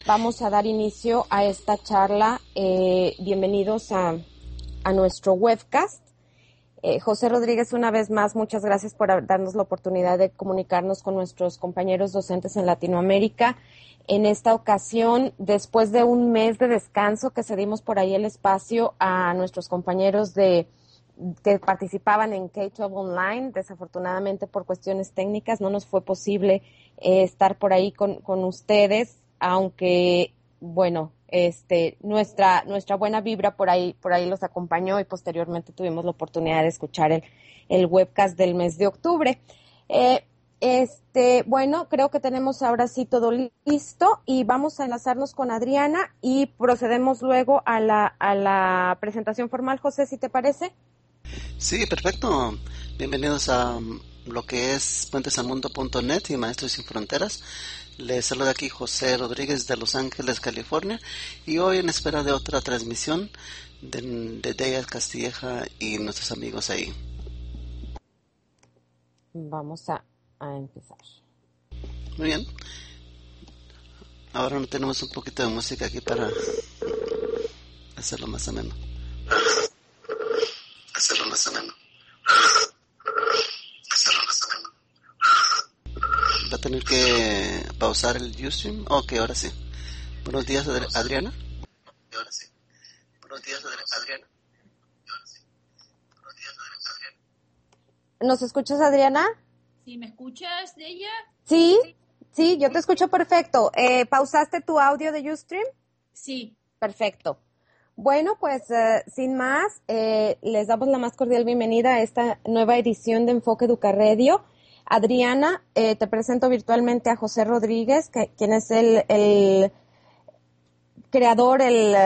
vamos a dar inicio a esta charla. Bienvenidos a nuestro webcast. José Rodríguez, una vez más, muchas gracias por darnos la oportunidad de comunicarnos con nuestros compañeros docentes en Latinoamérica. En esta ocasión, después de un mes de descanso que cedimos por ahí el espacio a nuestros compañeros que participaban en K-12 Online, desafortunadamente por cuestiones técnicas no nos fue posible estar por ahí con ustedes, aunque, bueno, nuestra buena vibra por ahí los acompañó y posteriormente tuvimos la oportunidad de escuchar el webcast del mes de octubre. Bueno, creo que tenemos ahora sí todo listo y vamos a enlazarnos con Adriana y procedemos luego a la presentación formal. José, ¿si te parece? Sí, perfecto. Bienvenidos a lo que es puentesalmundo.net y Maestros Sin Fronteras. Les saluda aquí José Rodríguez de Los Ángeles, California, y hoy en espera de otra transmisión de Deya Castilleja y nuestros amigos ahí. Vamos a empezar. Muy bien. Ahora no tenemos un poquito de música aquí para hacerlo más ameno. Va a tener que pausar el Ustream. Ok, ahora sí. Buenos días, Adriana. ¿Nos escuchas, Adriana? ¿Sí me escuchas, Deya? Sí, yo te escucho perfecto. ¿Pausaste tu audio de Ustream? Sí. Perfecto. Bueno, pues sin más, les damos la más cordial bienvenida a esta nueva edición de Enfoque Educarradio. Adriana, te presento virtualmente a José Rodríguez, quien es el creador,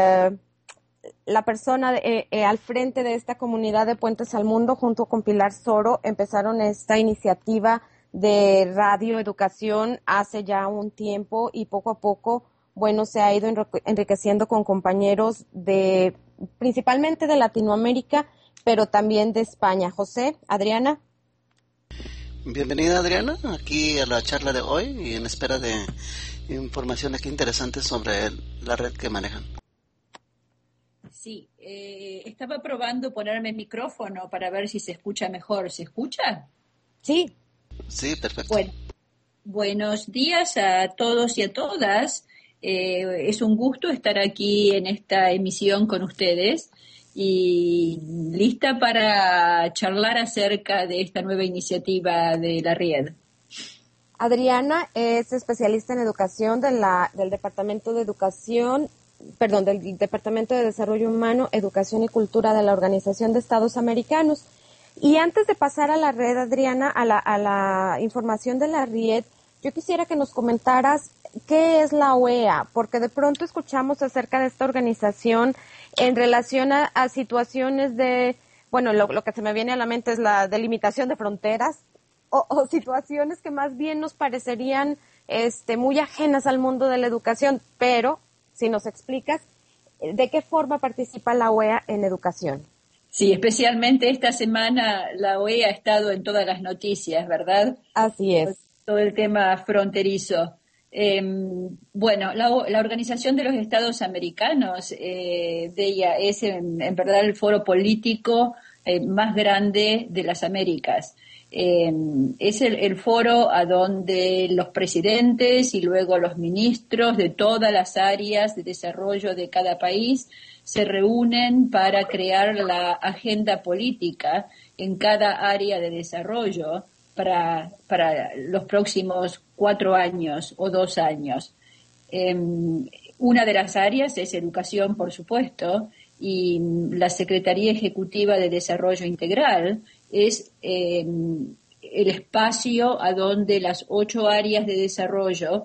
la persona al frente de esta comunidad de Puentes al Mundo. Junto con Pilar Soro empezaron esta iniciativa de radio educación hace ya un tiempo y poco a poco, bueno, se ha ido enriqueciendo con compañeros principalmente de Latinoamérica, pero también de España. José, Adriana. Bienvenida, Adriana, aquí a la charla de hoy y en espera de información aquí interesante sobre la red que manejan. Sí, estaba probando ponerme el micrófono para ver si se escucha mejor. ¿Se escucha? Sí. Sí, perfecto. Bueno, buenos días a todos y a todas. Es un gusto estar aquí en esta emisión con ustedes y lista para charlar acerca de esta nueva iniciativa de la red. Adriana es especialista en educación del Departamento de Educación, del Departamento de Desarrollo Humano, Educación y Cultura de la Organización de Estados Americanos. Y antes de pasar a la red, Adriana, a la información de la red, yo quisiera que nos comentaras qué es la OEA, porque de pronto escuchamos acerca de esta organización en relación a situaciones de, bueno, lo que se me viene a la mente es la delimitación de fronteras o situaciones que más bien nos parecerían muy ajenas al mundo de la educación, pero si nos explicas de qué forma participa la OEA en educación. Sí, especialmente esta semana la OEA ha estado en todas las noticias, ¿verdad? Así es. Todo el tema fronterizo. Bueno, la Organización de los Estados Americanos de ella es en verdad el foro político más grande de las Américas. Es el foro a donde los presidentes y luego los ministros de todas las áreas de desarrollo de cada país se reúnen para crear la agenda política en cada área de desarrollo para los próximos 4 años o 2 años. Una de las áreas es educación, por supuesto, y la Secretaría Ejecutiva de Desarrollo Integral es el espacio a donde las 8 áreas de desarrollo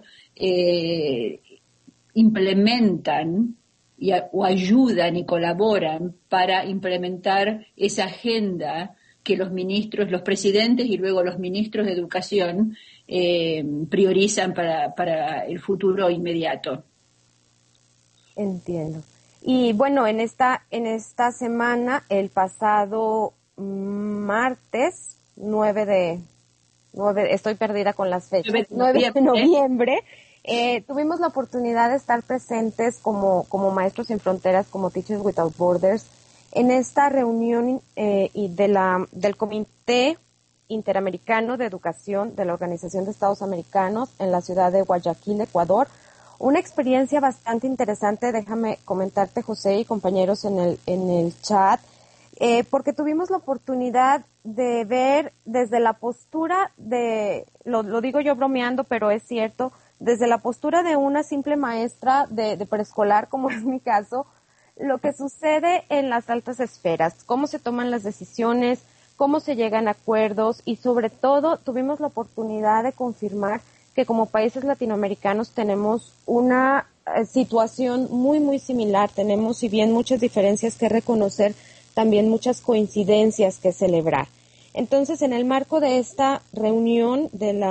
implementan o ayudan y colaboran para implementar esa agenda que los ministros, los presidentes y luego los ministros de educación priorizan para el futuro inmediato. Entiendo. Y bueno, en esta semana, el pasado martes, 9, estoy perdida con las fechas, 9 de noviembre, Tuvimos la oportunidad de estar presentes como Maestros Sin Fronteras, como Teachers Without Borders, en esta reunión del Comité Interamericano de Educación de la Organización de Estados Americanos en la ciudad de Guayaquil, Ecuador. Una experiencia bastante interesante, déjame comentarte, José y compañeros en el chat, porque tuvimos la oportunidad de ver desde la postura lo digo yo bromeando, pero es cierto, desde la postura de una simple maestra de preescolar, como es mi caso, lo que sucede en las altas esferas, cómo se toman las decisiones, cómo se llegan a acuerdos y sobre todo tuvimos la oportunidad de confirmar que como países latinoamericanos tenemos una situación muy, muy similar. Tenemos, si bien muchas diferencias que reconocer, también muchas coincidencias que celebrar. Entonces, en el marco de esta reunión,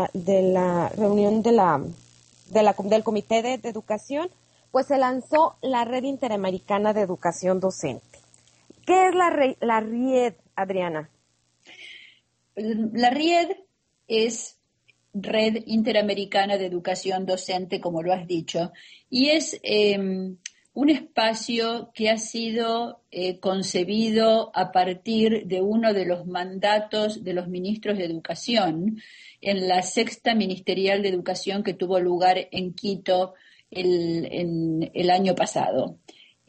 del Comité de Educación, pues se lanzó la Red Interamericana de Educación Docente. ¿Qué es la RIED, Adriana? La RIED es Red Interamericana de Educación Docente, como lo has dicho, y es un espacio que ha sido concebido a partir de uno de los mandatos de los ministros de Educación en la sexta ministerial de Educación que tuvo lugar en Quito en el año pasado.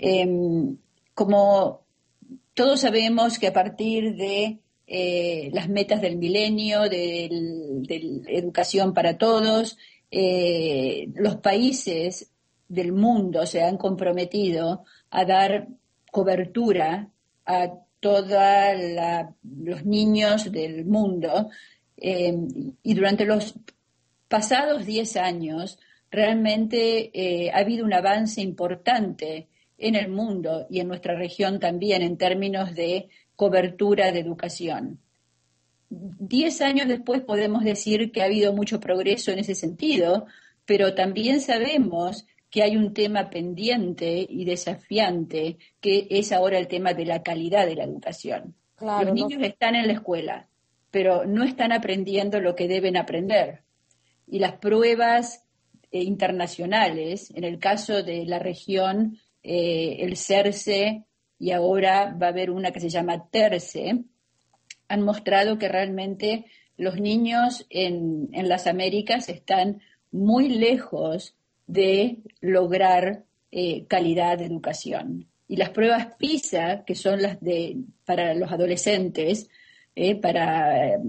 Como todos sabemos que a partir de las metas del milenio, de educación para todos, los países del mundo se han comprometido a dar cobertura a todos los niños del mundo y durante los pasados 10 años realmente ha habido un avance importante en el mundo y en nuestra región también en términos de cobertura de educación. 10 años después podemos decir que ha habido mucho progreso en ese sentido, pero también sabemos que hay un tema pendiente y desafiante, que es ahora el tema de la calidad de la educación. Claro, los niños están en la escuela, pero no están aprendiendo lo que deben aprender. Y las pruebas internacionales, en el caso de la región, el CERCE, y ahora va a haber una que se llama TERCE, han mostrado que realmente los niños en las Américas están muy lejos de lograr calidad de educación. Y las pruebas PISA, que son para los adolescentes, para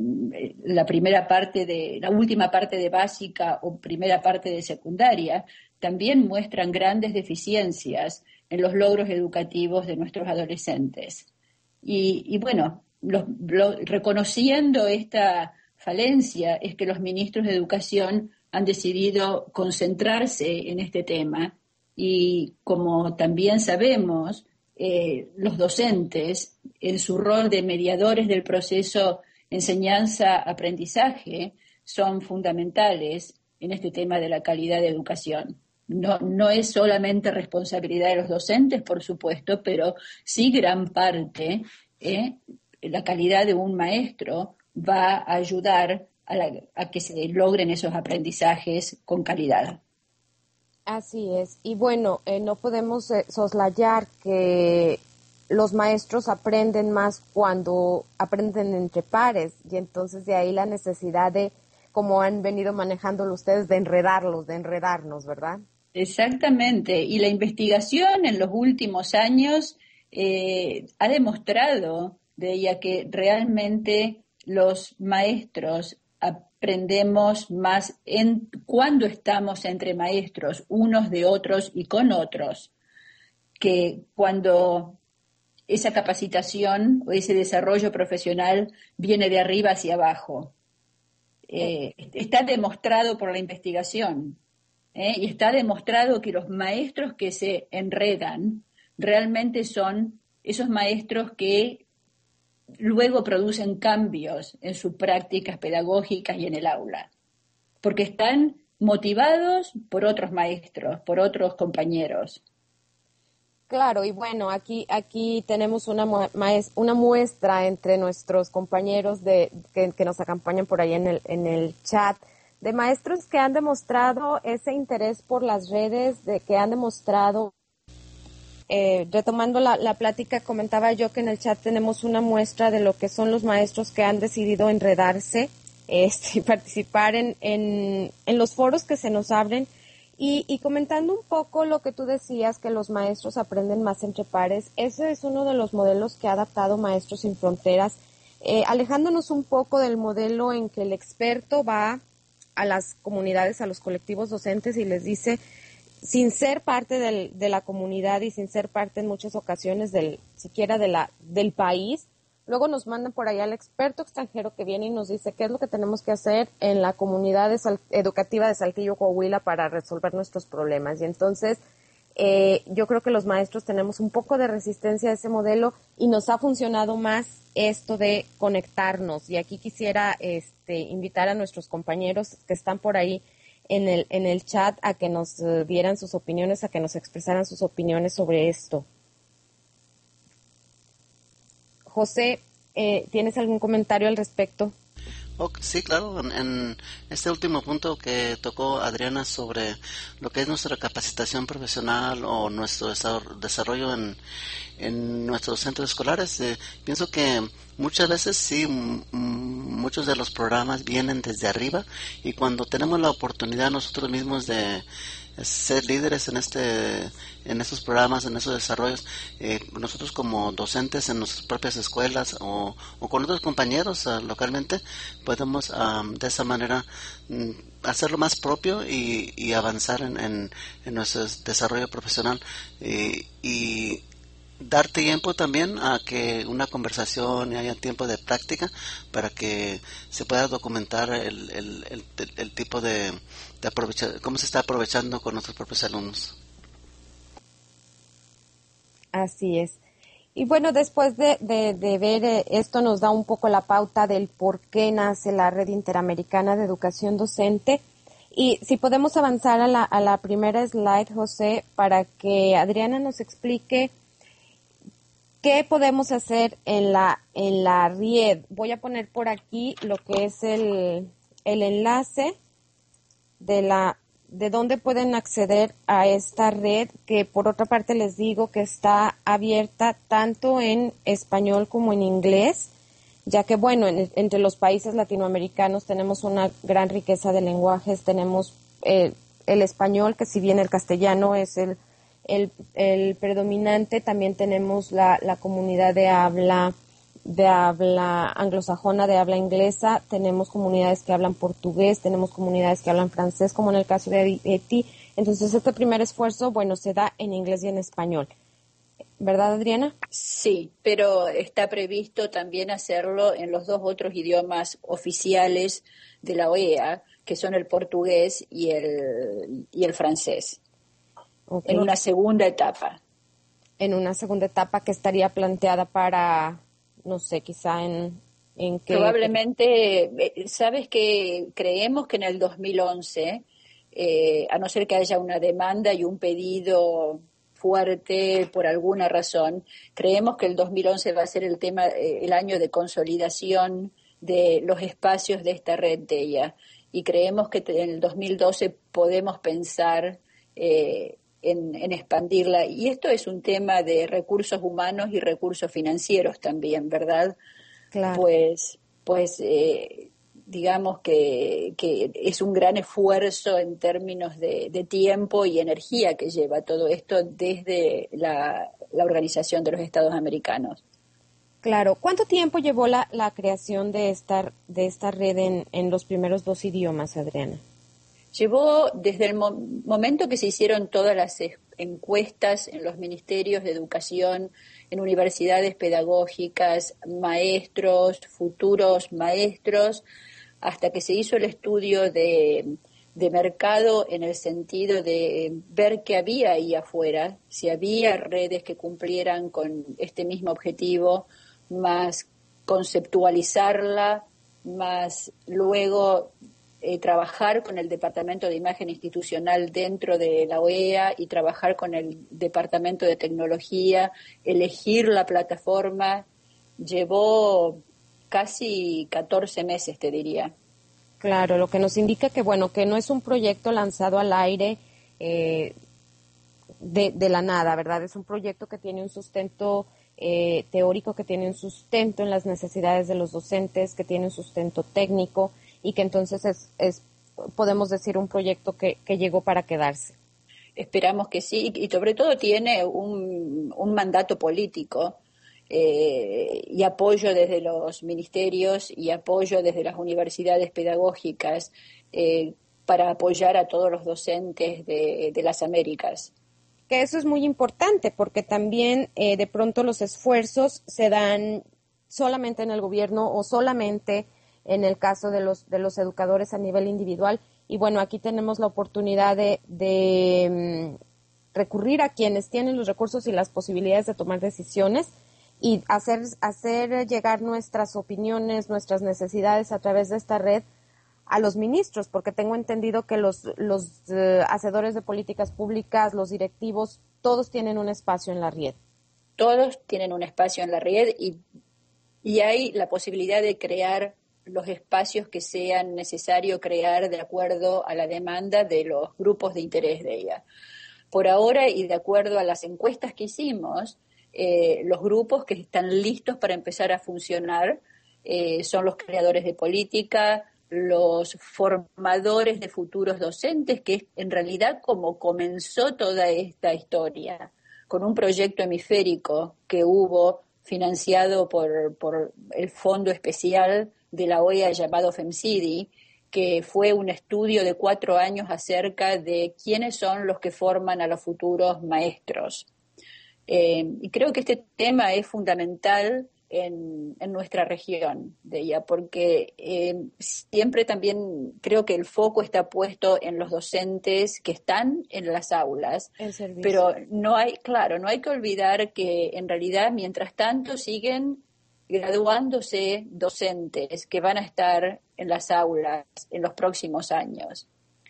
la última parte de básica o primera parte de secundaria, también muestran grandes deficiencias en los logros educativos de nuestros adolescentes. Y bueno, reconociendo esta falencia es que los ministros de Educación han decidido concentrarse en este tema y, como también sabemos, los docentes, en su rol de mediadores del proceso enseñanza-aprendizaje, son fundamentales en este tema de la calidad de educación. No es solamente responsabilidad de los docentes, por supuesto, pero sí gran parte, la calidad de un maestro va a ayudar a que se logren esos aprendizajes con calidad. Así es. Y bueno, no podemos soslayar que los maestros aprenden más cuando aprenden entre pares, y entonces de ahí la necesidad de, como han venido manejándolo ustedes, de enredarnos, ¿verdad? Exactamente. Y la investigación en los últimos años ha demostrado de ella que realmente los maestros aprendemos más cuando estamos entre maestros, unos de otros y con otros, que cuando esa capacitación o ese desarrollo profesional viene de arriba hacia abajo. Está demostrado por la investigación, y está demostrado que los maestros que se enredan realmente son esos maestros que luego producen cambios en sus prácticas pedagógicas y en el aula, porque están motivados por otros maestros, por otros compañeros. Claro, y bueno, aquí tenemos una muestra entre nuestros compañeros que nos acompañan por ahí en el chat, de maestros que han demostrado ese interés por las redes, de que han demostrado, retomando la plática, comentaba yo que en el chat tenemos una muestra de lo que son los maestros que han decidido enredarse, y participar en los foros que se nos abren, y comentando un poco lo que tú decías, que los maestros aprenden más entre pares. Ese es uno de los modelos que ha adaptado Maestros Sin Fronteras, alejándonos un poco del modelo en que el experto va a las comunidades, a los colectivos docentes y les dice, sin ser parte de la comunidad y sin ser parte en muchas ocasiones siquiera del país, luego nos mandan por allá al experto extranjero que viene y nos dice qué es lo que tenemos que hacer en la comunidad educativa de Saltillo, Coahuila, para resolver nuestros problemas. Y entonces, yo creo que los maestros tenemos un poco de resistencia a ese modelo y nos ha funcionado más esto de conectarnos. Y aquí quisiera invitar a nuestros compañeros que están por ahí en el chat a que nos dieran sus opiniones, a que nos expresaran sus opiniones sobre esto. José, ¿tienes algún comentario al respecto? Sí, claro. En este último punto que tocó Adriana sobre lo que es nuestra capacitación profesional o nuestro desarrollo en nuestros centros escolares, pienso que muchas veces sí, muchos de los programas vienen desde arriba, y cuando tenemos la oportunidad nosotros mismos de ser líderes en estos programas, en esos desarrollos, nosotros como docentes en nuestras propias escuelas o con otros compañeros localmente, podemos de esa manera hacerlo más propio y avanzar en nuestro desarrollo profesional, y dar tiempo también a que una conversación y haya tiempo de práctica para que se pueda documentar el tipo de aprovechar, cómo se está aprovechando con nuestros propios alumnos. Así es. Y bueno, después de ver esto, nos da un poco la pauta del por qué nace la Red Interamericana de Educación Docente. Y si podemos avanzar a la primera slide, José, para que Adriana nos explique qué podemos hacer en la red. Voy a poner por aquí lo que es el enlace de dónde pueden acceder a esta red, que por otra parte les digo que está abierta tanto en español como en inglés, ya que bueno, entre los países latinoamericanos tenemos una gran riqueza de lenguajes. Tenemos el español, que si bien el castellano es el predominante, también tenemos la comunidad de habla anglosajona, de habla inglesa. Tenemos comunidades que hablan portugués, tenemos comunidades que hablan francés, como en el caso de Haití. Entonces, este primer esfuerzo, bueno, se da en inglés y en español. ¿Verdad, Adriana? Sí, pero está previsto también hacerlo en los dos otros idiomas oficiales de la OEA, que son el portugués y el francés. Okay. En una segunda etapa. En una segunda etapa que estaría planteada para, no sé, quizá en qué... Probablemente, sabes que creemos que en el 2011, a no ser que haya una demanda y un pedido fuerte por alguna razón, creemos que el 2011 va a ser el año de consolidación de los espacios de esta red de ella. Y creemos que en el 2012 podemos pensar en expandirla. Y esto es un tema de recursos humanos y recursos financieros también, ¿verdad? Claro. Pues digamos que es un gran esfuerzo en términos de tiempo y energía que lleva todo esto desde la Organización de los Estados Americanos. Claro. ¿Cuánto tiempo llevó la creación de esta red en los primeros dos idiomas, Adriana? Llevó desde el momento que se hicieron todas las encuestas en los ministerios de educación, en universidades pedagógicas, maestros, futuros maestros, hasta que se hizo el estudio de mercado, en el sentido de ver qué había ahí afuera, si había redes que cumplieran con este mismo objetivo, más conceptualizarla, más luego trabajar con el Departamento de Imagen Institucional dentro de la OEA y trabajar con el Departamento de Tecnología, elegir la plataforma. Llevó casi 14 meses, te diría. Claro, lo que nos indica que, bueno, que no es un proyecto lanzado al aire de la nada, ¿verdad? Es un proyecto que tiene un sustento teórico, que tiene un sustento en las necesidades de los docentes, que tiene un sustento técnico y que entonces podemos decir, un proyecto que llegó para quedarse. Esperamos que sí, y sobre todo tiene un mandato político y apoyo desde los ministerios y apoyo desde las universidades pedagógicas para apoyar a todos los docentes de las Américas. Que eso es muy importante porque también de pronto los esfuerzos se dan solamente en el gobierno o solamente en el caso de los educadores a nivel individual. Y bueno, aquí tenemos la oportunidad de recurrir a quienes tienen los recursos y las posibilidades de tomar decisiones y hacer llegar nuestras opiniones, nuestras necesidades a través de esta red a los ministros, porque tengo entendido que los hacedores de políticas públicas, los directivos, todos tienen un espacio en la red. Todos tienen un espacio en la red y hay la posibilidad de crear los espacios que sean necesario crear de acuerdo a la demanda de los grupos de interés de ella. Por ahora, y de acuerdo a las encuestas que hicimos, los grupos que están listos para empezar a funcionar son los creadores de política, los formadores de futuros docentes, que es en realidad como comenzó toda esta historia, con un proyecto hemisférico que hubo financiado por el Fondo Especial de la OEA llamado FEMCIDI, que fue un estudio de 4 años acerca de quiénes son los que forman a los futuros maestros. Y creo que este tema es fundamental en nuestra región de ella, porque siempre también creo que el foco está puesto en los docentes que están en las aulas, pero no hay que olvidar que en realidad mientras tanto siguen graduándose docentes que van a estar en las aulas en los próximos años.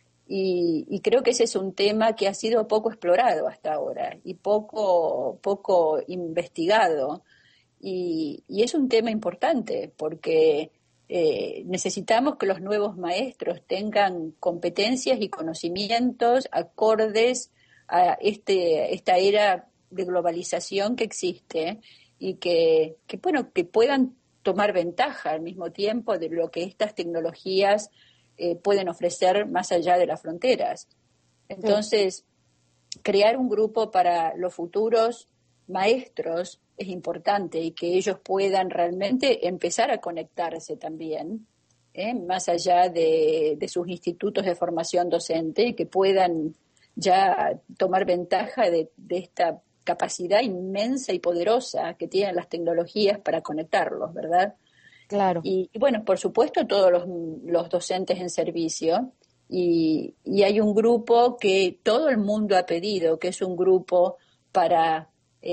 Y creo que ese es un tema que ha sido poco explorado hasta ahora y poco investigado. Y es un tema importante porque necesitamos que los nuevos maestros tengan competencias y conocimientos acordes a esta era de globalización que existe y que puedan tomar ventaja al mismo tiempo de lo que estas tecnologías pueden ofrecer más allá de las fronteras. Entonces, crear un grupo para los futuros maestros es importante y que ellos puedan realmente empezar a conectarse también, más allá de sus institutos de formación docente, que puedan ya tomar ventaja de esta capacidad inmensa y poderosa que tienen las tecnologías para conectarlos, ¿verdad? Claro. Y bueno, por supuesto, todos los docentes en servicio. Y hay un grupo que todo el mundo ha pedido, que es un grupo para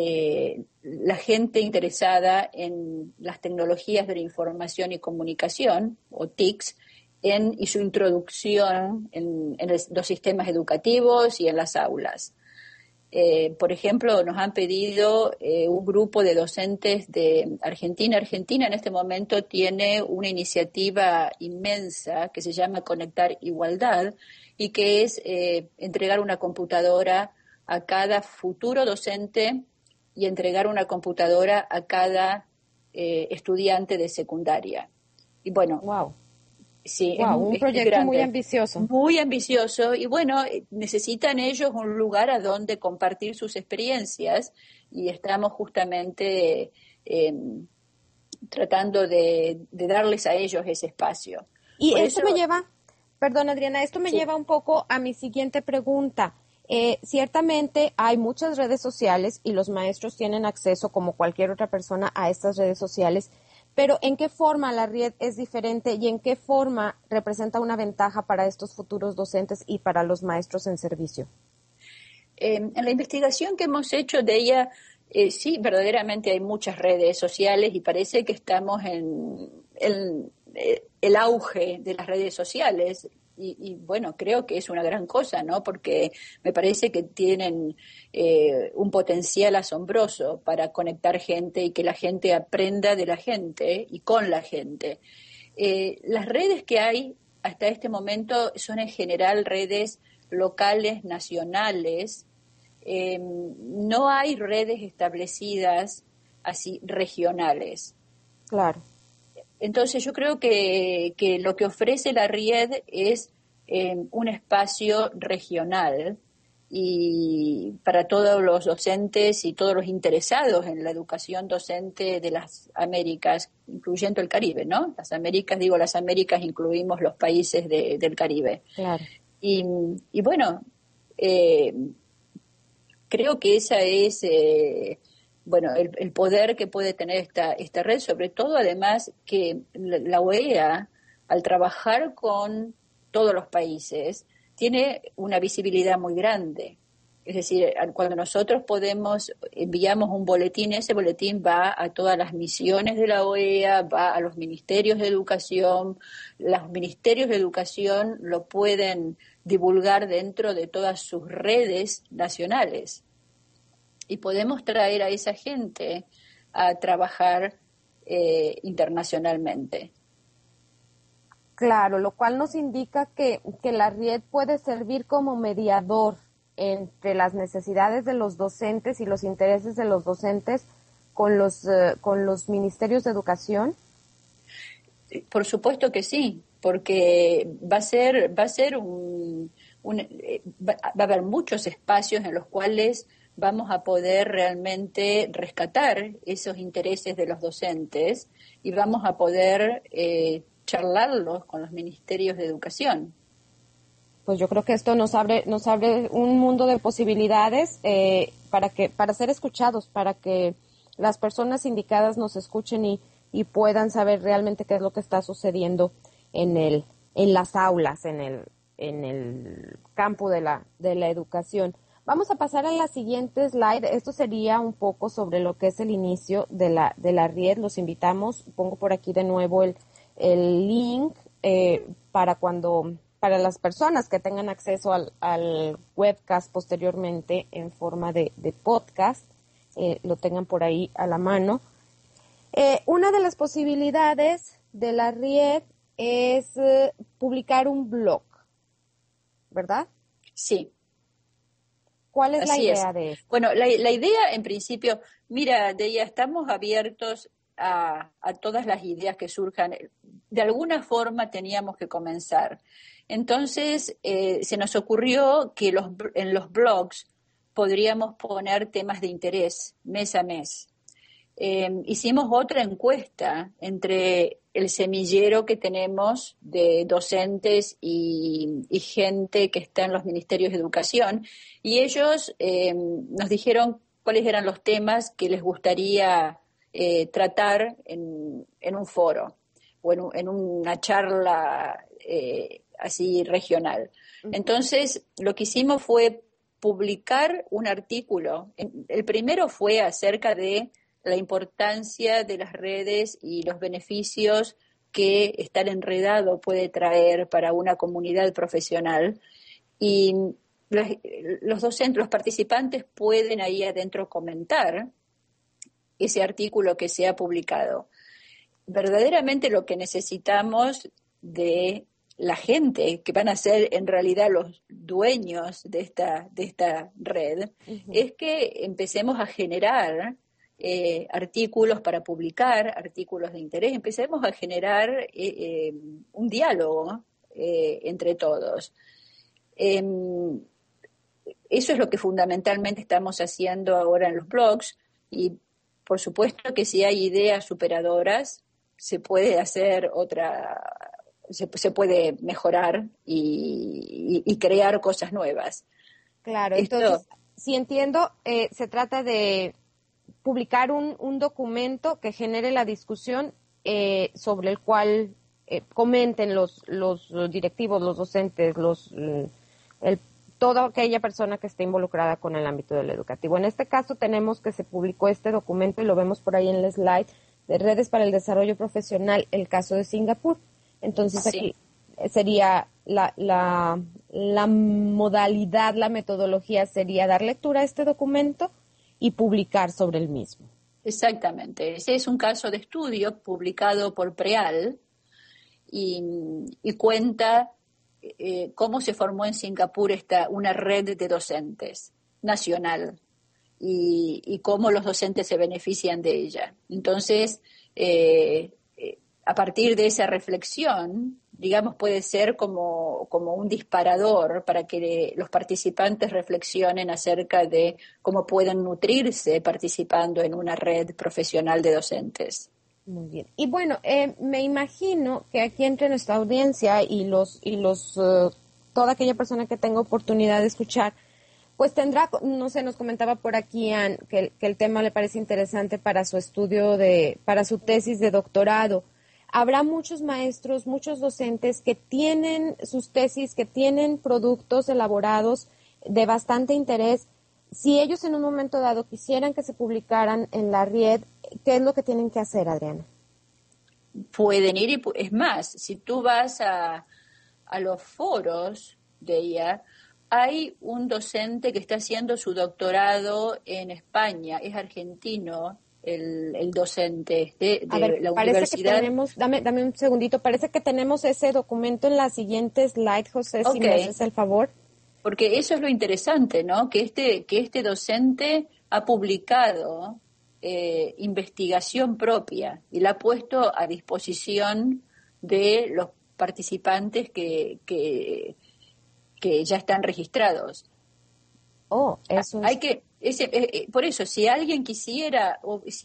la gente interesada en las tecnologías de la información y comunicación, o TICs, y su introducción en los sistemas educativos y en las aulas. Por ejemplo, nos han pedido un grupo de docentes de Argentina. Argentina en este momento tiene una iniciativa inmensa que se llama Conectar Igualdad y que es entregar una computadora a cada futuro docente y entregar una computadora a cada estudiante de secundaria. Y bueno, wow. Sí, un proyecto muy ambicioso. Muy ambicioso y bueno, necesitan ellos un lugar a donde compartir sus experiencias y estamos justamente tratando de darles a ellos ese espacio. Y por esto me lleva, perdón Adriana, esto me lleva un poco a mi siguiente pregunta. Ciertamente hay muchas redes sociales y los maestros tienen acceso como cualquier otra persona a estas redes sociales. Pero ¿en qué forma la red es diferente y en qué forma representa una ventaja para estos futuros docentes y para los maestros en servicio? En la investigación que hemos hecho de ella, sí, verdaderamente hay muchas redes sociales y parece que estamos en el auge de las redes sociales. Y bueno, creo que es una gran cosa, ¿no? Porque me parece que tienen un potencial asombroso para conectar gente y que la gente aprenda de la gente y con la gente. Las redes que hay hasta este momento son en general redes locales, nacionales. No hay redes establecidas así regionales. Claro. Entonces yo creo que lo que ofrece la RIED es un espacio regional y para todos los docentes y todos los interesados en la educación docente de las Américas, incluyendo el Caribe, ¿no? Las Américas incluimos los países del Caribe. Claro. Y bueno, creo que esa es el poder que puede tener esta red, sobre todo además que la OEA, al trabajar con todos los países, tiene una visibilidad muy grande. Es decir, cuando nosotros enviamos un boletín, ese boletín va a todas las misiones de la OEA, va a los ministerios de educación, los ministerios de educación lo pueden divulgar dentro de todas sus redes nacionales. Y podemos traer a esa gente a trabajar internacionalmente. Claro, lo cual nos indica que la RIED puede servir como mediador entre las necesidades de los docentes y los intereses de los docentes con los ministerios de educación. Por supuesto que sí, porque va a haber muchos espacios en los cuales vamos a poder realmente rescatar esos intereses de los docentes y vamos a poder charlarlos con los ministerios de educación. Pues yo creo que esto nos abre un mundo de posibilidades para ser escuchados, para que las personas indicadas nos escuchen y puedan saber realmente qué es lo que está sucediendo en las aulas, en el campo de la educación. Vamos a pasar a la siguiente slide. Esto sería un poco sobre lo que es el inicio de la RIED. Los invitamos, pongo por aquí de nuevo el link para las personas que tengan acceso al webcast posteriormente en forma de podcast, lo tengan por ahí a la mano. Una de las posibilidades de la RIED es publicar un blog, ¿verdad? Sí. ¿Cuál es la idea de esto? Bueno, la idea en principio, mira, Deya, estamos abiertos a todas las ideas que surjan. De alguna forma teníamos que comenzar. Entonces, se nos ocurrió que en los blogs podríamos poner temas de interés mes a mes. Hicimos otra encuesta entre el semillero que tenemos de docentes y gente que está en los ministerios de educación, y ellos nos dijeron cuáles eran los temas que les gustaría tratar en un foro o en una charla así regional. Entonces, lo que hicimos fue publicar un artículo. El primero fue acerca de la importancia de las redes y los beneficios que estar enredado puede traer para una comunidad profesional. Y los docentes, los participantes pueden ahí adentro comentar ese artículo que se ha publicado. Verdaderamente lo que necesitamos de la gente, que van a ser en realidad los dueños de esta red, es que empecemos a generar artículos para publicar, artículos de interés, empecemos a generar un diálogo entre todos. Eso es lo que fundamentalmente estamos haciendo ahora en los blogs, y por supuesto que si hay ideas superadoras, se puede hacer se puede mejorar y crear cosas nuevas. Claro, entonces, si entiendo, se trata de publicar un documento que genere la discusión sobre el cual comenten los directivos, los docentes, toda aquella persona que esté involucrada con el ámbito del educativo. En este caso tenemos que se publicó este documento y lo vemos por ahí en el slide de Redes para el Desarrollo Profesional, el caso de Singapur. Entonces sí. Aquí sería la modalidad, la metodología sería dar lectura a este documento y publicar sobre el mismo. Exactamente. Ese es un caso de estudio publicado por PREAL y cuenta cómo se formó en Singapur una red de docentes nacional y cómo los docentes se benefician de ella. Entonces, a partir de esa reflexión, digamos, puede ser como un disparador para que los participantes reflexionen acerca de cómo pueden nutrirse participando en una red profesional de docentes. Muy bien. Y bueno, me imagino que aquí entre nuestra audiencia y toda aquella persona que tenga oportunidad de escuchar, pues tendrá, no sé, nos comentaba por aquí Ann, que el tema le parece interesante para su estudio para su tesis de doctorado. Habrá muchos maestros, muchos docentes que tienen sus tesis, que tienen productos elaborados de bastante interés. Si ellos en un momento dado quisieran que se publicaran en la RIED, ¿qué es lo que tienen que hacer, Adriana? Pueden ir, es más, si tú vas a los foros de ella, hay un docente que está haciendo su doctorado en España, es argentino, el docente de la universidad. Que tenemos, dame un segundito, parece que tenemos ese documento en la siguiente slide, José, si me haces el favor. Porque eso es lo interesante, ¿no? Que este docente ha publicado investigación propia y la ha puesto a disposición de los participantes que ya están registrados. Oh, eso es. Hay que por eso, si alguien quisiera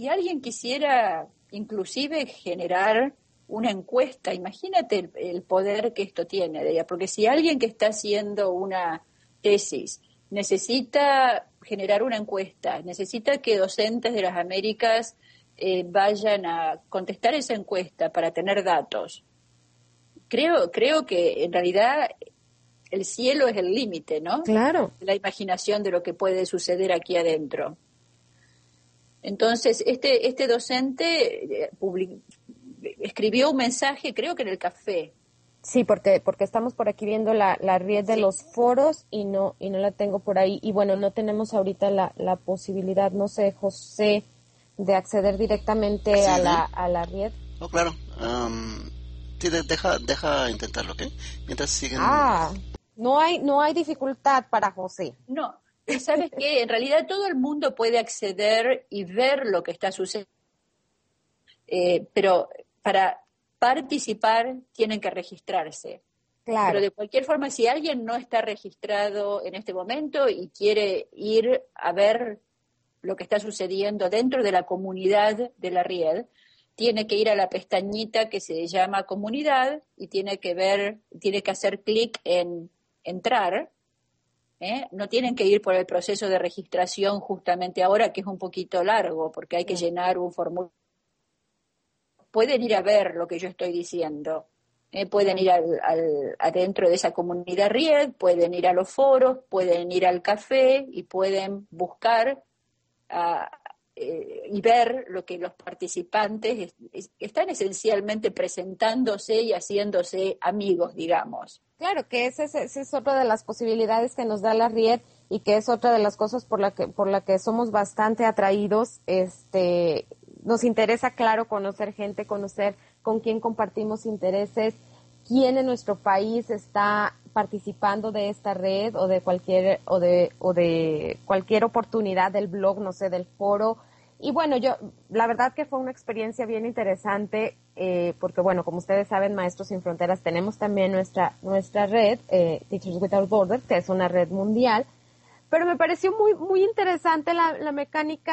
inclusive generar una encuesta, imagínate el poder que esto tiene, porque si alguien que está haciendo una tesis necesita generar una encuesta, necesita que docentes de las Américas vayan a contestar esa encuesta para tener datos. Creo que en realidad el cielo es el límite, ¿no? Claro. La imaginación de lo que puede suceder aquí adentro. Entonces, este docente escribió un mensaje, creo que en el café. Sí, porque estamos por aquí viendo la red de los foros y no la tengo por ahí. Y bueno, no tenemos ahorita la posibilidad, no sé, José, de acceder directamente a la red. Oh, claro. Sí, deja intentarlo, ¿ok? Mientras siguen... No hay dificultad para José. No, ¿sabes qué? En realidad todo el mundo puede acceder y ver lo que está sucediendo, pero para participar tienen que registrarse. Claro. Pero de cualquier forma, si alguien no está registrado en este momento y quiere ir a ver lo que está sucediendo dentro de la comunidad de la RIED, tiene que ir a la pestañita que se llama comunidad y tiene que hacer clic en entrar. No tienen que ir por el proceso de registración justamente ahora, que es un poquito largo, porque hay que llenar un formulario. Pueden ir a ver lo que yo estoy diciendo. Pueden ir adentro de esa comunidad RIED, pueden ir a los foros, pueden ir al café y pueden buscar y ver lo que los participantes están esencialmente presentándose y haciéndose amigos, digamos. Claro, que esa es otra de las posibilidades que nos da la RIED y que es otra de las cosas por la que somos bastante atraídos. Nos interesa, claro, conocer gente, conocer con quién compartimos intereses, quién en nuestro país está participando de esta red o de cualquier oportunidad del blog, no sé, del foro. Y bueno, la verdad que fue una experiencia bien interesante, porque bueno, como ustedes saben, Maestros Sin Fronteras, tenemos también nuestra red, Teachers Without Borders, que es una red mundial, pero me pareció muy, muy interesante la mecánica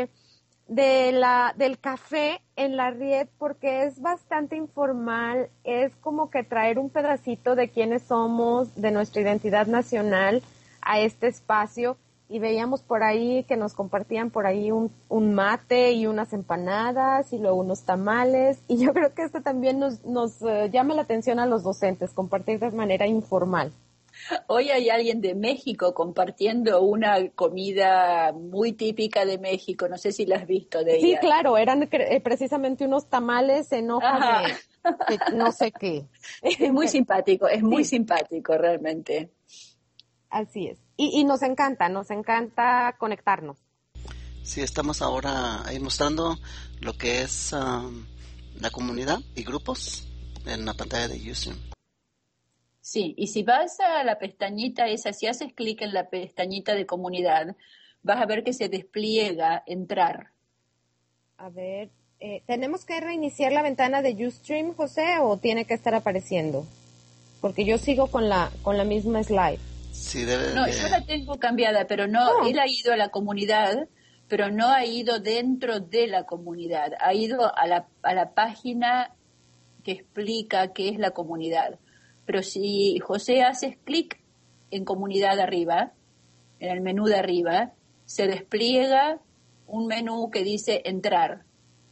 del café en la RIED, porque es bastante informal, es como que traer un pedacito de quiénes somos, de nuestra identidad nacional a este espacio. Y veíamos por ahí que nos compartían por ahí un mate y unas empanadas y luego unos tamales. Y yo creo que esto también nos llama la atención a los docentes, compartir de manera informal. Hoy hay alguien de México compartiendo una comida muy típica de México. No sé si la has visto de ella. Sí, claro, eran precisamente unos tamales en hoja de no sé qué. Es muy simpático, muy simpático realmente. Así es. Y nos encanta conectarnos. Sí, estamos ahora ahí mostrando lo que es la comunidad y grupos. en la pantalla de Ustream. Sí, y si vas a la pestañita esa, si haces clic en la pestañita de comunidad, vas a ver que se despliega entrar. A ver, ¿tenemos que reiniciar la ventana de Ustream, José, o tiene que estar apareciendo? Porque yo sigo con la misma slide. Sí, debe No, de... yo la tengo cambiada, pero no, él ha ido a la comunidad, pero no ha ido dentro de la comunidad, ha ido a la página que explica qué es la comunidad. Pero si José haces clic en comunidad arriba, en el menú de arriba, se despliega un menú que dice entrar.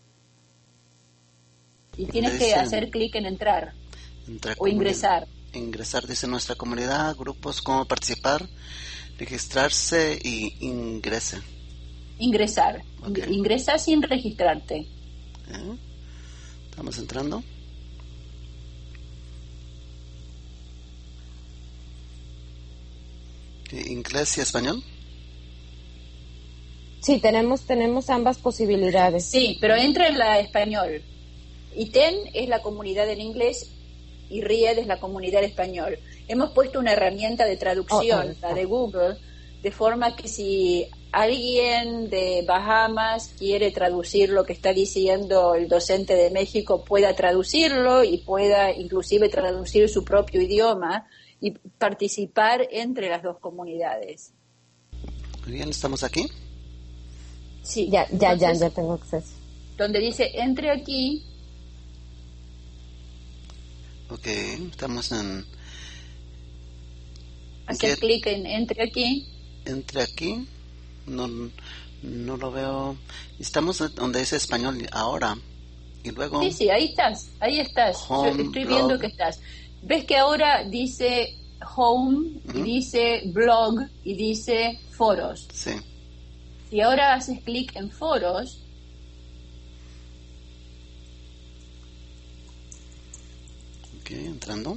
Y tienes que hacer clic en entrar o ingresar. Ingresar, dice nuestra comunidad, grupos, cómo participar, registrarse y ingrese. Ingresar. Okay. Ingresa sin registrarte. Estamos entrando. ¿Inglés y español? Sí, tenemos ambas posibilidades. Sí, pero entra en la español. ITEN es la comunidad en inglés y RIED es la comunidad en español. Hemos puesto una herramienta de traducción, la de Google, de forma que si alguien de Bahamas quiere traducir lo que está diciendo el docente de México, pueda traducirlo y pueda inclusive traducir su propio idioma y participar entre las dos comunidades. Muy bien, ¿estamos aquí? Sí. Ya tengo acceso. Donde dice entre aquí. Ok, estamos en... Hacer clic en entre aquí. Entre aquí, no lo veo. Estamos donde dice español ahora. Y luego... Sí, ahí estás. Home, yo estoy blog. viendo que estás. ¿Ves que ahora dice home y dice blog y dice foros? Sí. Si ahora haces clic en foros, Ok, entrando.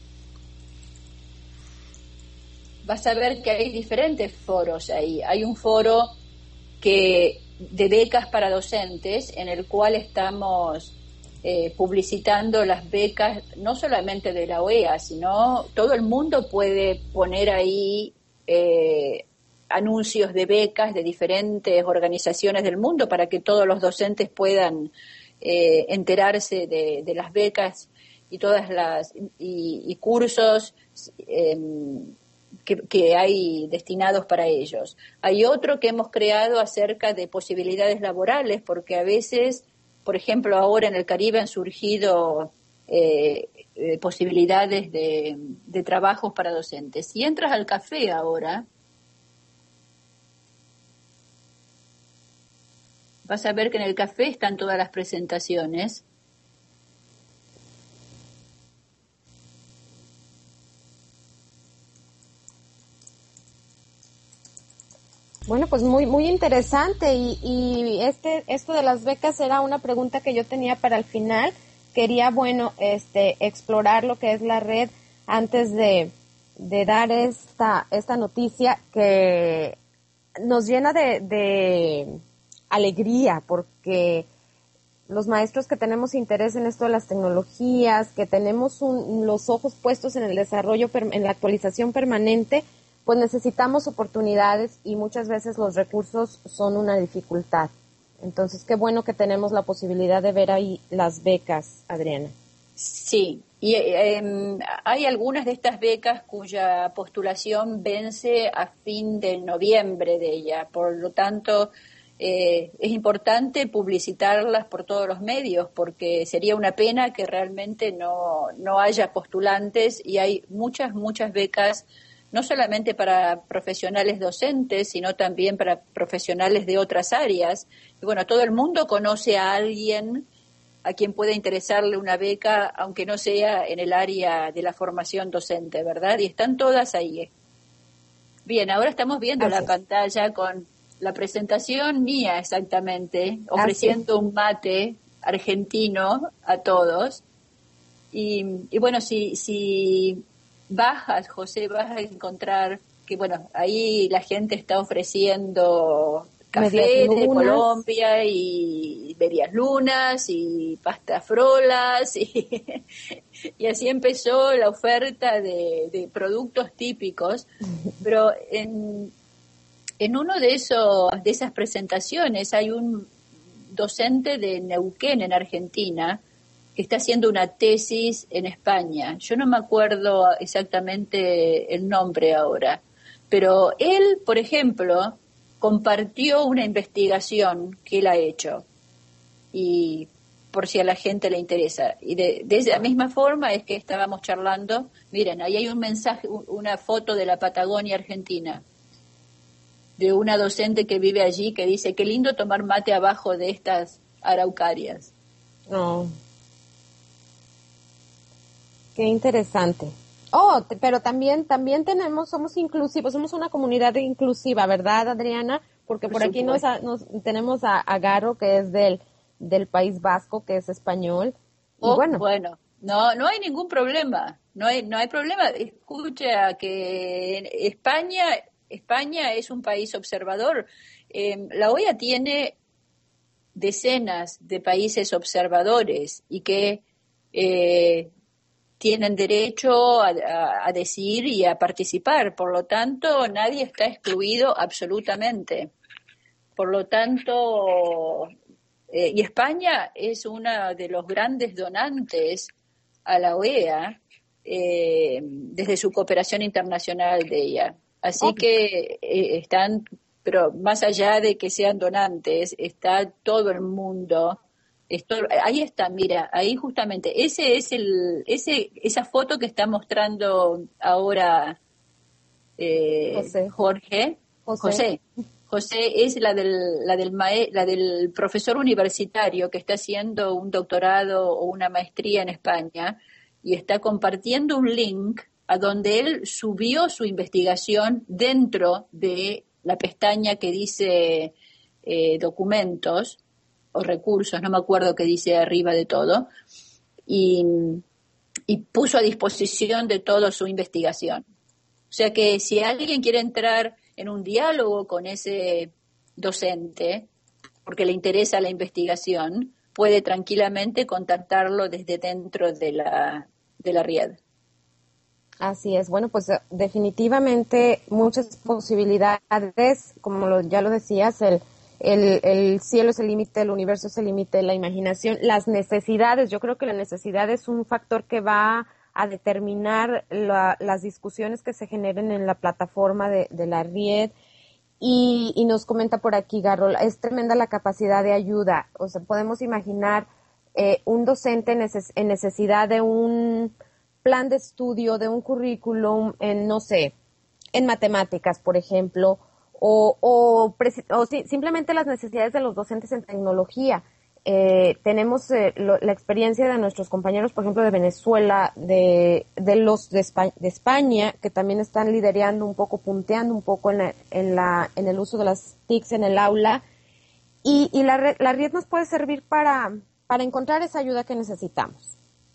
vas a ver que hay diferentes foros ahí. Hay un foro de becas para docentes en el cual estamos publicitando las becas, no solamente de la OEA, sino todo el mundo puede poner ahí anuncios de becas de diferentes organizaciones del mundo para que todos los docentes puedan enterarse de las becas y todas y cursos que hay destinados para ellos. Hay otro que hemos creado acerca de posibilidades laborales, porque a veces, por ejemplo, ahora en el Caribe han surgido posibilidades de trabajos para docentes. Si entras al café ahora, vas a ver que en el café están todas las presentaciones. Bueno, pues muy interesante y esto de las becas era una pregunta que yo tenía para el final. Quería, explorar lo que es la red antes de dar esta noticia que nos llena de alegría, porque los maestros que tenemos interés en esto de las tecnologías, que tenemos los ojos puestos en el desarrollo, en la actualización permanente, pues necesitamos oportunidades y muchas veces los recursos son una dificultad. Entonces, qué bueno que tenemos la posibilidad de ver ahí las becas, Adriana. Sí, y hay algunas de estas becas cuya postulación vence a fin de noviembre de ella, por lo tanto es importante publicitarlas por todos los medios, porque sería una pena que realmente no haya postulantes, y hay muchas becas no solamente para profesionales docentes, sino también para profesionales de otras áreas. Y bueno, todo el mundo conoce a alguien a quien pueda interesarle una beca, aunque no sea en el área de la formación docente, ¿verdad? Y están todas ahí. Bien, ahora estamos viendo la pantalla con la presentación mía exactamente, ofreciendo un mate argentino a todos. Y bueno, si bajas, José, vas a encontrar que, bueno, ahí la gente está ofreciendo café de Colombia y medias lunas y pastas frolas y así empezó la oferta de productos típicos, pero en uno de esas presentaciones hay un docente de Neuquén en Argentina que está haciendo una tesis en España. Yo no me acuerdo exactamente el nombre ahora, pero él, por ejemplo, compartió una investigación que él ha hecho, y por si a la gente le interesa. Y de esa misma forma es que estábamos charlando. Miren, ahí hay un mensaje, una foto de la Patagonia Argentina, de una docente que vive allí, que dice: qué lindo tomar mate abajo de estas araucarias. Oh. Qué interesante. Pero también somos inclusivos, somos una comunidad inclusiva, ¿verdad, Adriana? Porque por aquí tenemos a Garo, que es del País Vasco, que es español. Y bueno, no hay ningún problema, no hay problema. Escucha, que España es un país observador. La OEA tiene decenas de países observadores y que tienen derecho a decidir y a participar. Por lo tanto, nadie está excluido absolutamente. Por lo tanto, y España es uno de los grandes donantes a la OEA desde su cooperación internacional de ella. Así que están, pero más allá de que sean donantes, está todo el mundo. Ahí está, mira, ahí justamente, esa foto que está mostrando ahora José es la del profesor universitario que está haciendo un doctorado o una maestría en España y está compartiendo un link a donde él subió su investigación dentro de la pestaña que dice documentos o recursos, no me acuerdo qué dice arriba de todo, y puso a disposición de todo su investigación. O sea que si alguien quiere entrar en un diálogo con ese docente, porque le interesa la investigación, puede tranquilamente contactarlo desde dentro de la red. Así es. Bueno, pues definitivamente muchas posibilidades, como ya lo decías, el cielo es el límite, el universo es el límite, la imaginación, las necesidades. Yo creo que la necesidad es un factor que va a determinar las discusiones que se generen en la plataforma de la red. Y nos comenta por aquí, Garro, es tremenda la capacidad de ayuda. O sea, podemos imaginar un docente en necesidad de un plan de estudio, de un currículum, no sé, en matemáticas, por ejemplo, o simplemente las necesidades de los docentes en tecnología. Tenemos la experiencia de nuestros compañeros, por ejemplo, de Venezuela, de España, que también están liderando un poco, punteando un poco en el uso de las TICs en el aula, y la red nos puede servir para encontrar esa ayuda que necesitamos.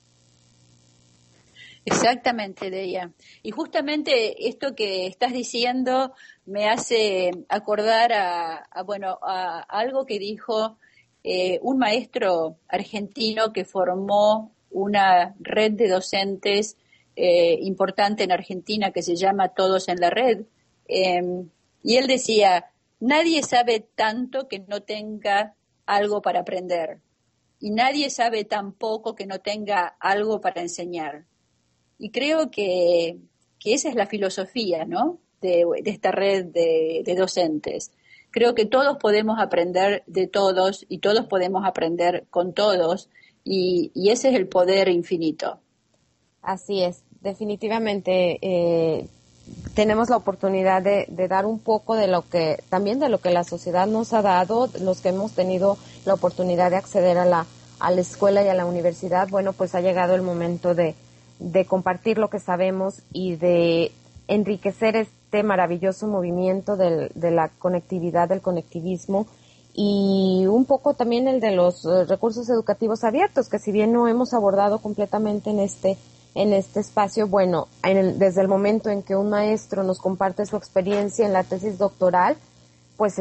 Exactamente, Deya. Y justamente esto que estás diciendo me hace acordar a algo que dijo un maestro argentino que formó una red de docentes importante en Argentina que se llama Todos en la Red. Y él decía: nadie sabe tanto que no tenga algo para aprender. Y nadie sabe tan poco que no tenga algo para enseñar. Y creo que esa es la filosofía, ¿no?, de esta red de docentes. Creo que todos podemos aprender de todos y todos podemos aprender con todos, y ese es el poder infinito. Así es, definitivamente tenemos la oportunidad de dar un poco de lo que la sociedad nos ha dado, los que hemos tenido la oportunidad de acceder a la escuela y a la universidad. Bueno, pues ha llegado el momento de compartir lo que sabemos y de enriquecer este maravilloso movimiento de la conectividad, del conectivismo, y un poco también el de los recursos educativos abiertos, que si bien no hemos abordado completamente en este espacio, bueno, desde el momento en que un maestro nos comparte su experiencia en la tesis doctoral, pues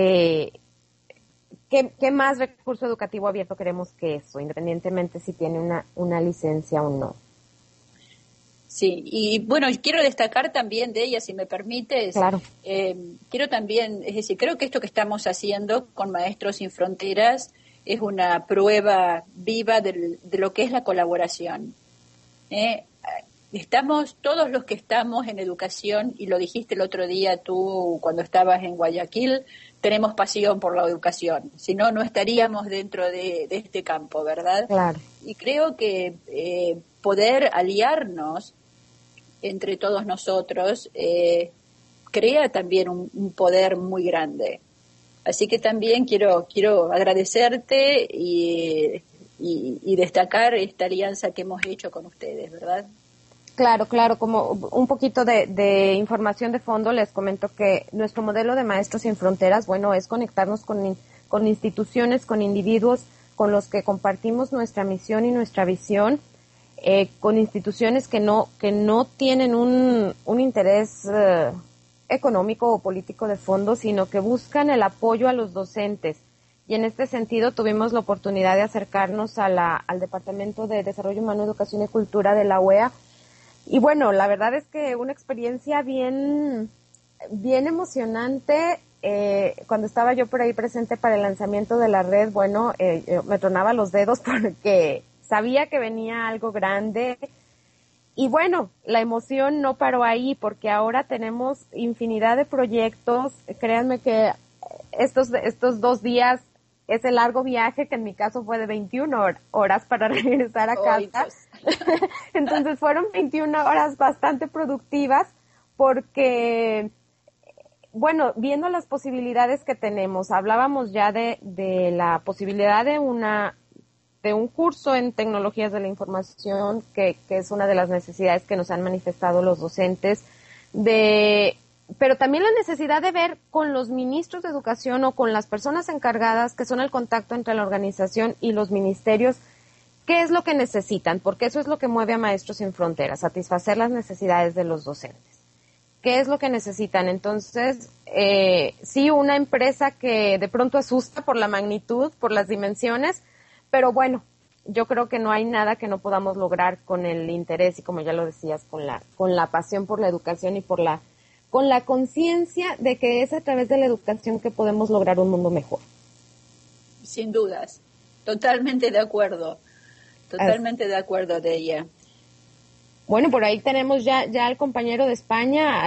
¿qué más recurso educativo abierto queremos que eso, independientemente si tiene una licencia o no? Sí, y bueno, quiero destacar también de ella, si me permites. Claro. Quiero también, es decir, creo que esto que estamos haciendo con Maestros Sin Fronteras es una prueba viva de lo que es la colaboración. Estamos, todos los que estamos en educación, y lo dijiste el otro día tú cuando estabas en Guayaquil, tenemos pasión por la educación, si no, no estaríamos dentro de este campo, ¿verdad? Claro. Y creo que poder aliarnos entre todos nosotros crea también un poder muy grande. Así que también quiero agradecerte y destacar esta alianza que hemos hecho con ustedes, ¿verdad? Claro, como un poquito de información de fondo, les comento que nuestro modelo de Maestros Sin Fronteras, bueno, es conectarnos con instituciones, con individuos con los que compartimos nuestra misión y nuestra visión, con instituciones que no tienen un interés económico o político de fondo, sino que buscan el apoyo a los docentes. Y en este sentido tuvimos la oportunidad de acercarnos al Departamento de Desarrollo Humano, Educación y Cultura de la UEA. Y bueno, la verdad es que una experiencia bien emocionante. Cuando estaba yo por ahí presente para el lanzamiento de la red, bueno, me tronaba los dedos porque sabía que venía algo grande. Y bueno, la emoción no paró ahí porque ahora tenemos infinidad de proyectos. Créanme que estos 2 días es el largo viaje, que en mi caso fue de 21 horas para regresar a casa. Entonces fueron 21 horas bastante productivas porque, bueno, viendo las posibilidades que tenemos, hablábamos ya de la posibilidad de un curso en tecnologías de la información, que es una de las necesidades que nos han manifestado los docentes, pero también la necesidad de ver con los ministros de educación o con las personas encargadas, que son el contacto entre la organización y los ministerios, qué es lo que necesitan, porque eso es lo que mueve a Maestros Sin Fronteras, satisfacer las necesidades de los docentes. ¿Qué es lo que necesitan? Entonces, sí, una empresa que de pronto asusta por la magnitud, por las dimensiones, pero bueno, yo creo que no hay nada que no podamos lograr con el interés y, como ya lo decías, con la pasión por la educación y con la conciencia de que es a través de la educación que podemos lograr un mundo mejor. Sin dudas, totalmente de acuerdo de ella. Bueno, por ahí tenemos ya al compañero de España,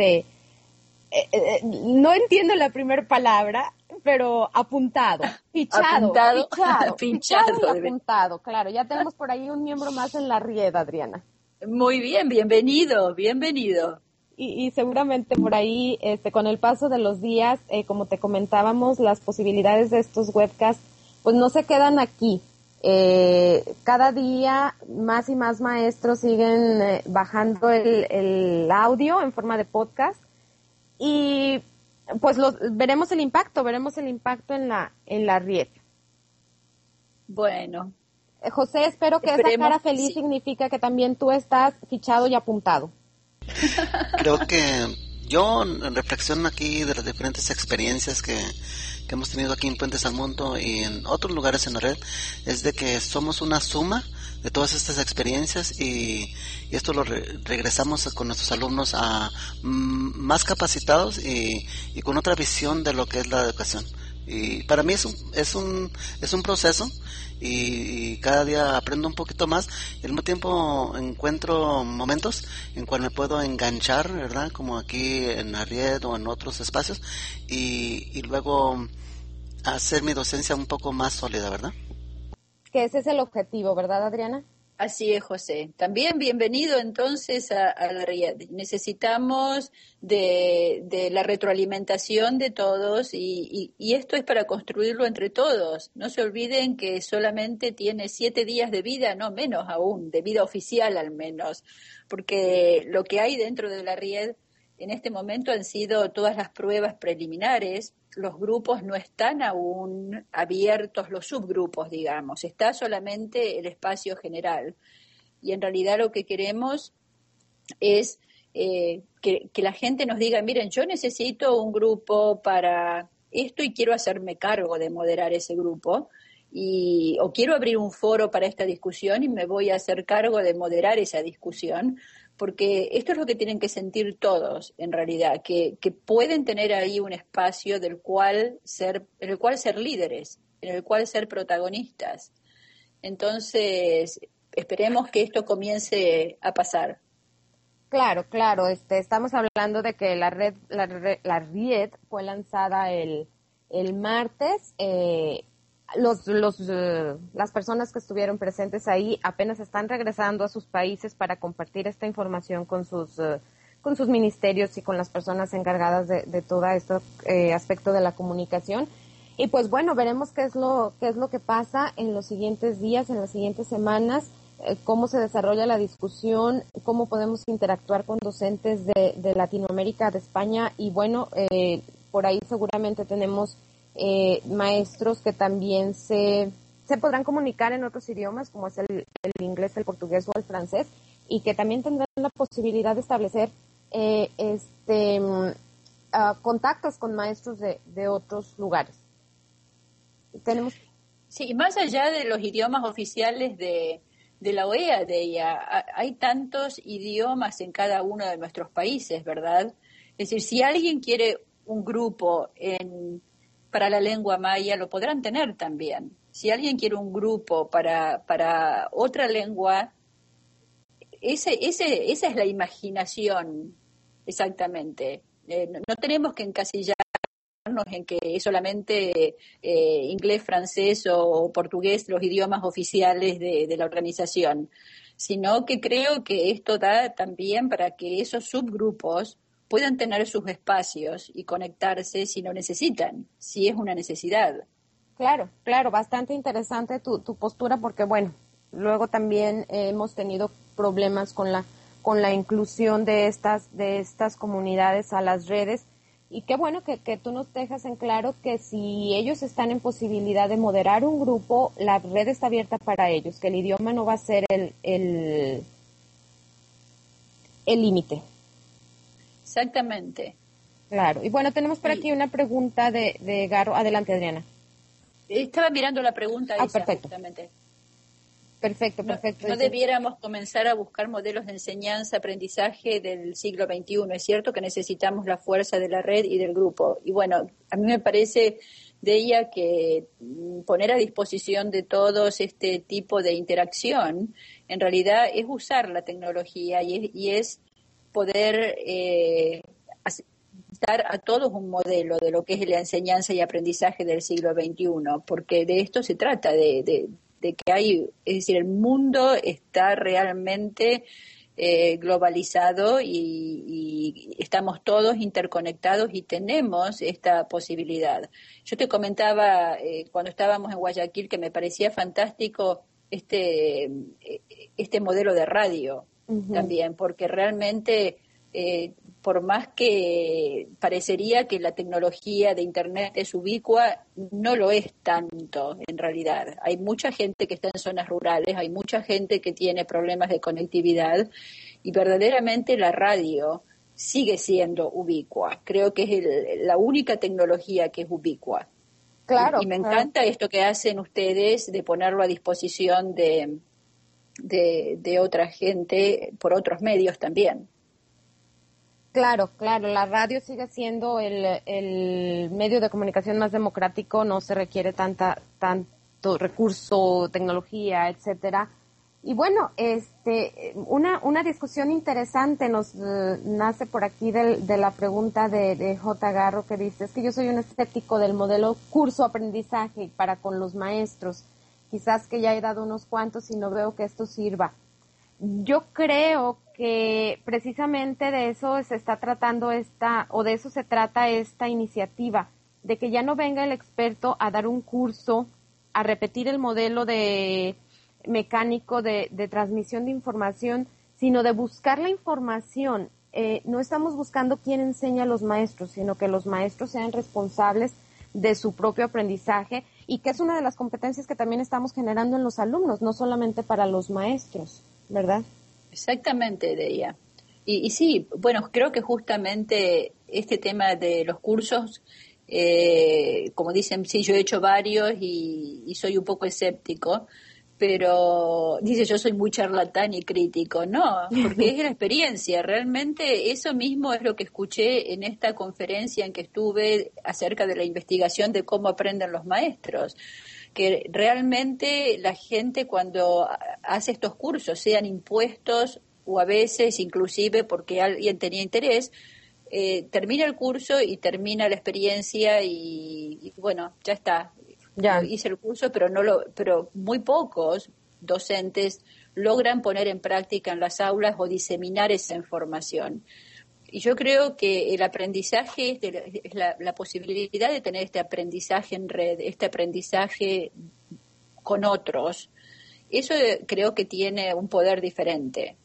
no entiendo la primera palabra, pero apuntado, fichado y apuntado, claro, ya tenemos por ahí un miembro más en la red, Adriana. Muy bien, bienvenido. Y seguramente por ahí, con el paso de los días, como te comentábamos, las posibilidades de estos webcasts, pues no se quedan aquí. Cada día más y más maestros siguen bajando el audio en forma de podcast y pues veremos el impacto en la red. Bueno. José, espero que esa cara feliz significa que también tú estás fichado y apuntado. Creo que yo reflexiono aquí de las diferentes experiencias que hemos tenido aquí en Puentes al Mundo y en otros lugares en la red, es de que somos una suma de todas estas experiencias y esto lo regresamos con nuestros alumnos a más capacitados y con otra visión de lo que es la educación. Y para mí es un proceso y cada día aprendo un poquito más y al mismo tiempo encuentro momentos en cual me puedo enganchar, ¿verdad? Como aquí en la red o en otros espacios y luego hacer mi docencia un poco más sólida, ¿verdad? Que ese es el objetivo, ¿verdad, Adriana? Así es, José. También bienvenido entonces a la red. Necesitamos de la retroalimentación de todos y esto es para construirlo entre todos. No se olviden que solamente tiene 7 días de vida, no menos aún, de vida oficial al menos, porque lo que hay dentro de la red en este momento han sido todas las pruebas preliminares. Los grupos no están aún abiertos, los subgrupos, digamos, está solamente el espacio general. Y en realidad lo que queremos es que la gente nos diga, miren, yo necesito un grupo para esto y quiero hacerme cargo de moderar ese grupo, o quiero abrir un foro para esta discusión y me voy a hacer cargo de moderar esa discusión, porque esto es lo que tienen que sentir todos, en realidad, que pueden tener ahí un espacio en el cual ser líderes, en el cual ser protagonistas. Entonces, esperemos que esto comience a pasar. Claro, claro. Estamos hablando de que la RIED fue lanzada el martes. Las personas que estuvieron presentes ahí apenas están regresando a sus países para compartir esta información con sus ministerios y con las personas encargadas de todo este aspecto de la comunicación. Y pues bueno, veremos qué es lo que pasa en los siguientes días, en las siguientes semanas, cómo se desarrolla la discusión, cómo podemos interactuar con docentes de Latinoamérica, de España, y bueno, por ahí seguramente tenemos maestros que también se podrán comunicar en otros idiomas, como es el inglés, el portugués o el francés, y que también tendrán la posibilidad de establecer contactos con maestros de otros lugares. Tenemos... Sí, más allá de los idiomas oficiales de la OEA, hay tantos idiomas en cada uno de nuestros países, ¿verdad? Es decir, si alguien quiere un grupo para la lengua maya, lo podrán tener también. Si alguien quiere un grupo para otra lengua, esa es la imaginación, exactamente. No tenemos que encasillarnos en que es solamente inglés, francés o portugués los idiomas oficiales de la organización, sino que creo que esto da también para que esos subgrupos puedan tener sus espacios y conectarse si lo necesitan, si es una necesidad. Claro, bastante interesante tu postura, porque bueno, luego también hemos tenido problemas con la inclusión de estas comunidades a las redes. Y qué bueno que tú nos dejas en claro que si ellos están en posibilidad de moderar un grupo, la red está abierta para ellos, que el idioma no va a ser el límite. Exactamente. Claro. Y bueno, tenemos por aquí una pregunta de Garro. Adelante, Adriana. Estaba mirando la pregunta esa, perfecto. Justamente. Perfecto. No debiéramos comenzar a buscar modelos de enseñanza, aprendizaje del siglo XXI. Es cierto que necesitamos la fuerza de la red y del grupo. Y bueno, a mí me parece de ella que poner a disposición de todos este tipo de interacción, en realidad es usar la tecnología y es poder dar a todos un modelo de lo que es la enseñanza y aprendizaje del siglo XXI, porque de esto se trata, de que es decir, el mundo está realmente globalizado y estamos todos interconectados y tenemos esta posibilidad. Yo te comentaba cuando estábamos en Guayaquil que me parecía fantástico este modelo de radio también, porque realmente por más que parecería que la tecnología de Internet es ubicua, no lo es tanto en realidad. Hay mucha gente que está en zonas rurales, hay mucha gente que tiene problemas de conectividad y verdaderamente la radio sigue siendo ubicua. Creo que es la única tecnología que es ubicua. Claro. Y me encanta esto que hacen ustedes de ponerlo a disposición de otra gente por otros medios también. Claro, la radio sigue siendo el medio de comunicación más democrático, no se requiere tanto recurso, tecnología, etcétera. Y bueno, una discusión interesante nos nace por aquí de la pregunta de J. Garro, que dice, es que yo soy un escéptico del modelo curso-aprendizaje para con los maestros, quizás que ya he dado unos cuantos y no veo que esto sirva. Yo creo que precisamente de eso se está tratando de eso se trata esta iniciativa, de que ya no venga el experto a dar un curso, a repetir el modelo de mecánico de transmisión de información, sino de buscar la información. No estamos buscando quién enseña a los maestros, sino que los maestros sean responsables de su propio aprendizaje y que es una de las competencias que también estamos generando en los alumnos, no solamente para los maestros, ¿verdad? Exactamente, Deia. Y sí, bueno, creo que justamente este tema de los cursos, como dicen, sí, yo he hecho varios y soy un poco escéptico, pero dice yo soy muy charlatán y crítico. No, porque es la experiencia. Realmente eso mismo es lo que escuché en esta conferencia en que estuve acerca de la investigación de cómo aprenden los maestros, que realmente la gente cuando hace estos cursos, sean impuestos o a veces inclusive porque alguien tenía interés, termina el curso y termina la experiencia y bueno, ya está. Ya. Hice el curso, pero muy pocos docentes logran poner en práctica en las aulas o diseminar esa información. Y yo creo que el aprendizaje es la posibilidad de tener este aprendizaje en red, este aprendizaje con otros. Eso creo que tiene un poder diferente,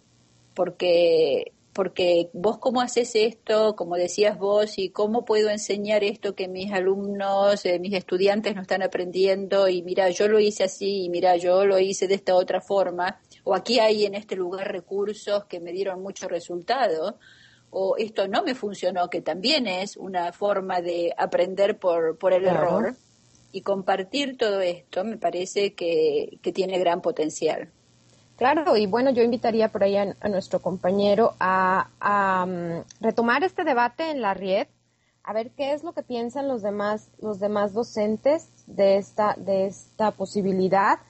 porque vos cómo haces esto, como decías vos, y cómo puedo enseñar esto que mis alumnos, mis estudiantes no están aprendiendo, y mira, yo lo hice así, y mira, yo lo hice de esta otra forma, o aquí hay en este lugar recursos que me dieron mucho resultado, o esto no me funcionó, que también es una forma de aprender por el Claro. error, y compartir todo esto me parece que tiene gran potencial. Claro, y bueno, yo invitaría por ahí a nuestro compañero a retomar este debate en la RIED, a ver qué es lo que piensan los demás docentes de esta posibilidad.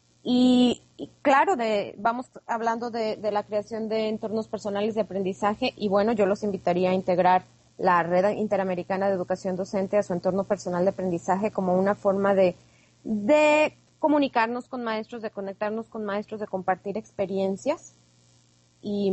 Y claro, vamos hablando de la creación de entornos personales de aprendizaje, y bueno, yo los invitaría a integrar la Red Interamericana de Educación Docente a su entorno personal de aprendizaje como una forma de comunicarnos con maestros, de conectarnos con maestros, de compartir experiencias y,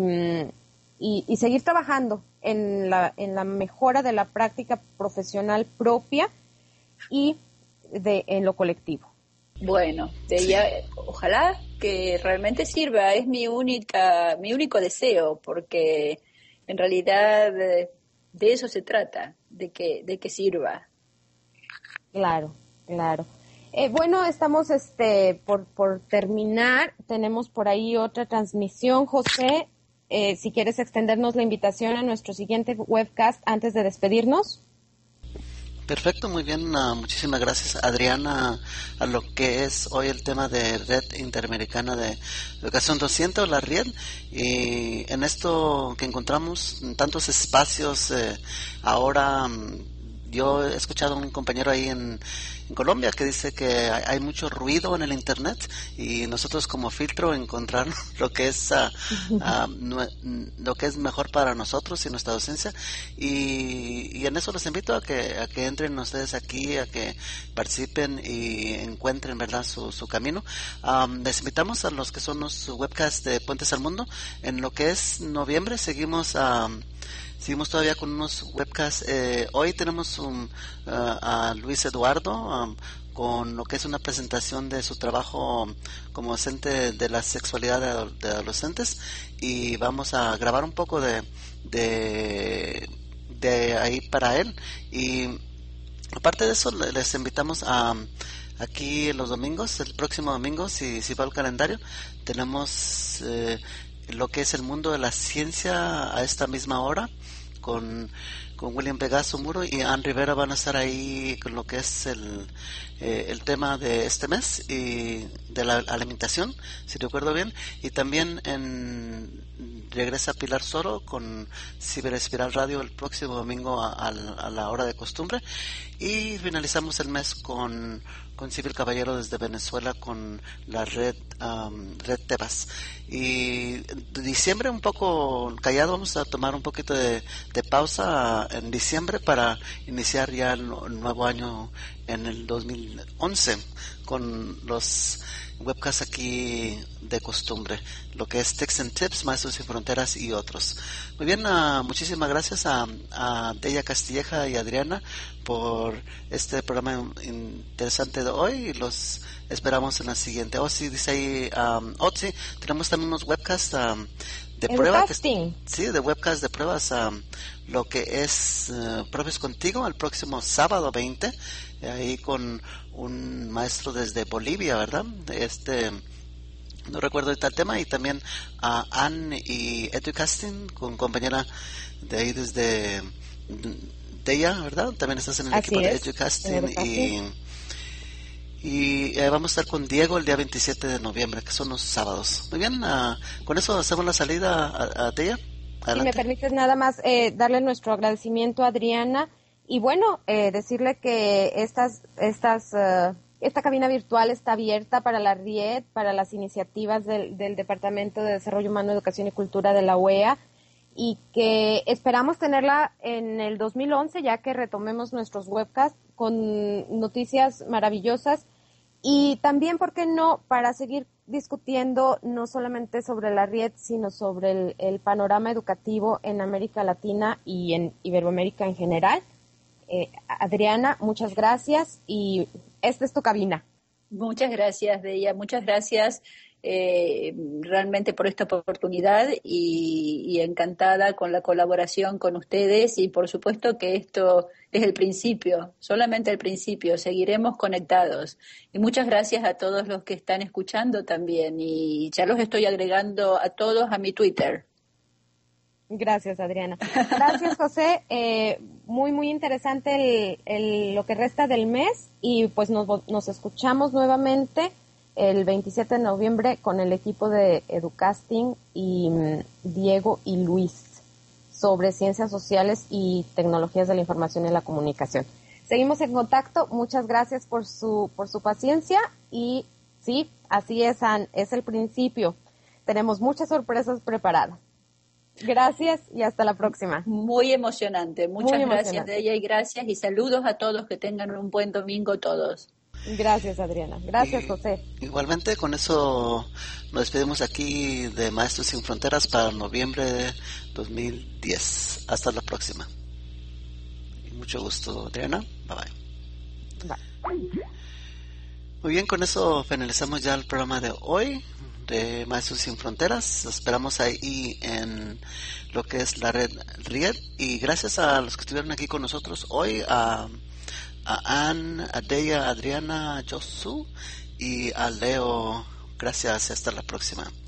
y seguir trabajando en la mejora de la práctica profesional propia y en lo colectivo. Bueno, ojalá que realmente sirva, es mi único deseo, porque en realidad de eso se trata, de que sirva. Claro, claro. Bueno, estamos por terminar. Tenemos por ahí otra transmisión, José. Si quieres extendernos la invitación a nuestro siguiente webcast antes de despedirnos. Perfecto, muy bien. Muchísimas gracias, Adriana, a lo que es hoy el tema de Red Interamericana de Educación Docente, o la RIED. Y en esto que encontramos tantos espacios, ahora yo he escuchado a un compañero ahí en Colombia que dice que hay mucho ruido en el internet, y nosotros como filtro encontrar lo que es lo que es mejor para nosotros y nuestra docencia, y en eso los invito a que entren ustedes aquí, a que participen y encuentren, verdad, su camino. Les invitamos a los que son los webcasts de Puentes al Mundo. En lo que es noviembre seguimos todavía con unos webcasts. Hoy tenemos a Luis Eduardo con lo que es una presentación de su trabajo como docente de la sexualidad de adolescentes, y vamos a grabar un poco de ahí para él. Y aparte de eso, les invitamos aquí los domingos, el próximo domingo, si va el calendario, tenemos lo que es el mundo de la ciencia a esta misma hora, con William Pegaso Muro y Ann Rivera. Van a estar ahí con lo que es el tema de este mes y de la alimentación, si recuerdo bien. Y también regresa Pilar Soro con Ciberespiral Radio el próximo domingo a la hora de costumbre. Y finalizamos el mes con Civil Caballero desde Venezuela con la red Tebas. Y diciembre un poco callado, vamos a tomar un poquito de pausa en diciembre para iniciar ya el nuevo año en el 2011 con los webcasts aquí de costumbre, lo que es Text and Tips, Maestros Sin Fronteras y otros. Muy bien, muchísimas gracias a Deya Castilleja y Adriana por este programa interesante de hoy, y los esperamos en la siguiente. Sí, dice ahí, sí, tenemos también unos webcasts de pruebas, de webcasts de pruebas, lo que es Pruebas Contigo, el próximo sábado 20, ahí con un maestro desde Bolivia, ¿verdad? no recuerdo ahorita el tema, y también a Anne y Educasting, con compañera de ahí desde Deya, ¿verdad? También estás en el Así equipo de es, Educasting, Educasting. y vamos a estar con Diego el día 27 de noviembre, que son los sábados. Muy bien, con eso hacemos la salida a Deya. Si me permites nada más darle nuestro agradecimiento a Adriana y bueno, decirle que esta cabina virtual está abierta para la RIED, para las iniciativas del Departamento de Desarrollo Humano, Educación y Cultura de la UEA, y que esperamos tenerla en el 2011, ya que retomemos nuestros webcasts con noticias maravillosas y también, ¿por qué no?, para seguir discutiendo no solamente sobre la RIED, sino sobre el panorama educativo en América Latina y en Iberoamérica en general. Adriana, muchas gracias y esta es tu cabina. Muchas gracias, Deya, muchas gracias realmente por esta oportunidad y encantada con la colaboración con ustedes y por supuesto que esto es el principio, solamente el principio, seguiremos conectados y muchas gracias a todos los que están escuchando también y ya los estoy agregando a todos a mi Twitter. Gracias, Adriana. Gracias, José. Muy, muy interesante lo que resta del mes y pues nos escuchamos nuevamente el 27 de noviembre con el equipo de Educasting y Diego y Luis sobre ciencias sociales y tecnologías de la información y la comunicación. Seguimos en contacto. Muchas gracias por su paciencia y sí, así es, Ann, es el principio. Tenemos muchas sorpresas preparadas. Gracias y hasta la próxima. Muy emocionante. Muchas gracias, Deya, y gracias y saludos a todos, que tengan un buen domingo todos. Gracias, Adriana. Gracias, José. Igualmente, con eso nos despedimos aquí de Maestros Sin Fronteras para noviembre de 2010. Hasta la próxima. Y mucho gusto, Adriana. Bye bye. Bye. Muy bien, con eso finalizamos ya el programa de hoy de Maestros Sin Fronteras. Los esperamos ahí en lo que es la red RIED. Y gracias a los que estuvieron aquí con nosotros hoy, a Ann, a Deya, a Adriana, a Josu y a Leo. Gracias, hasta la próxima.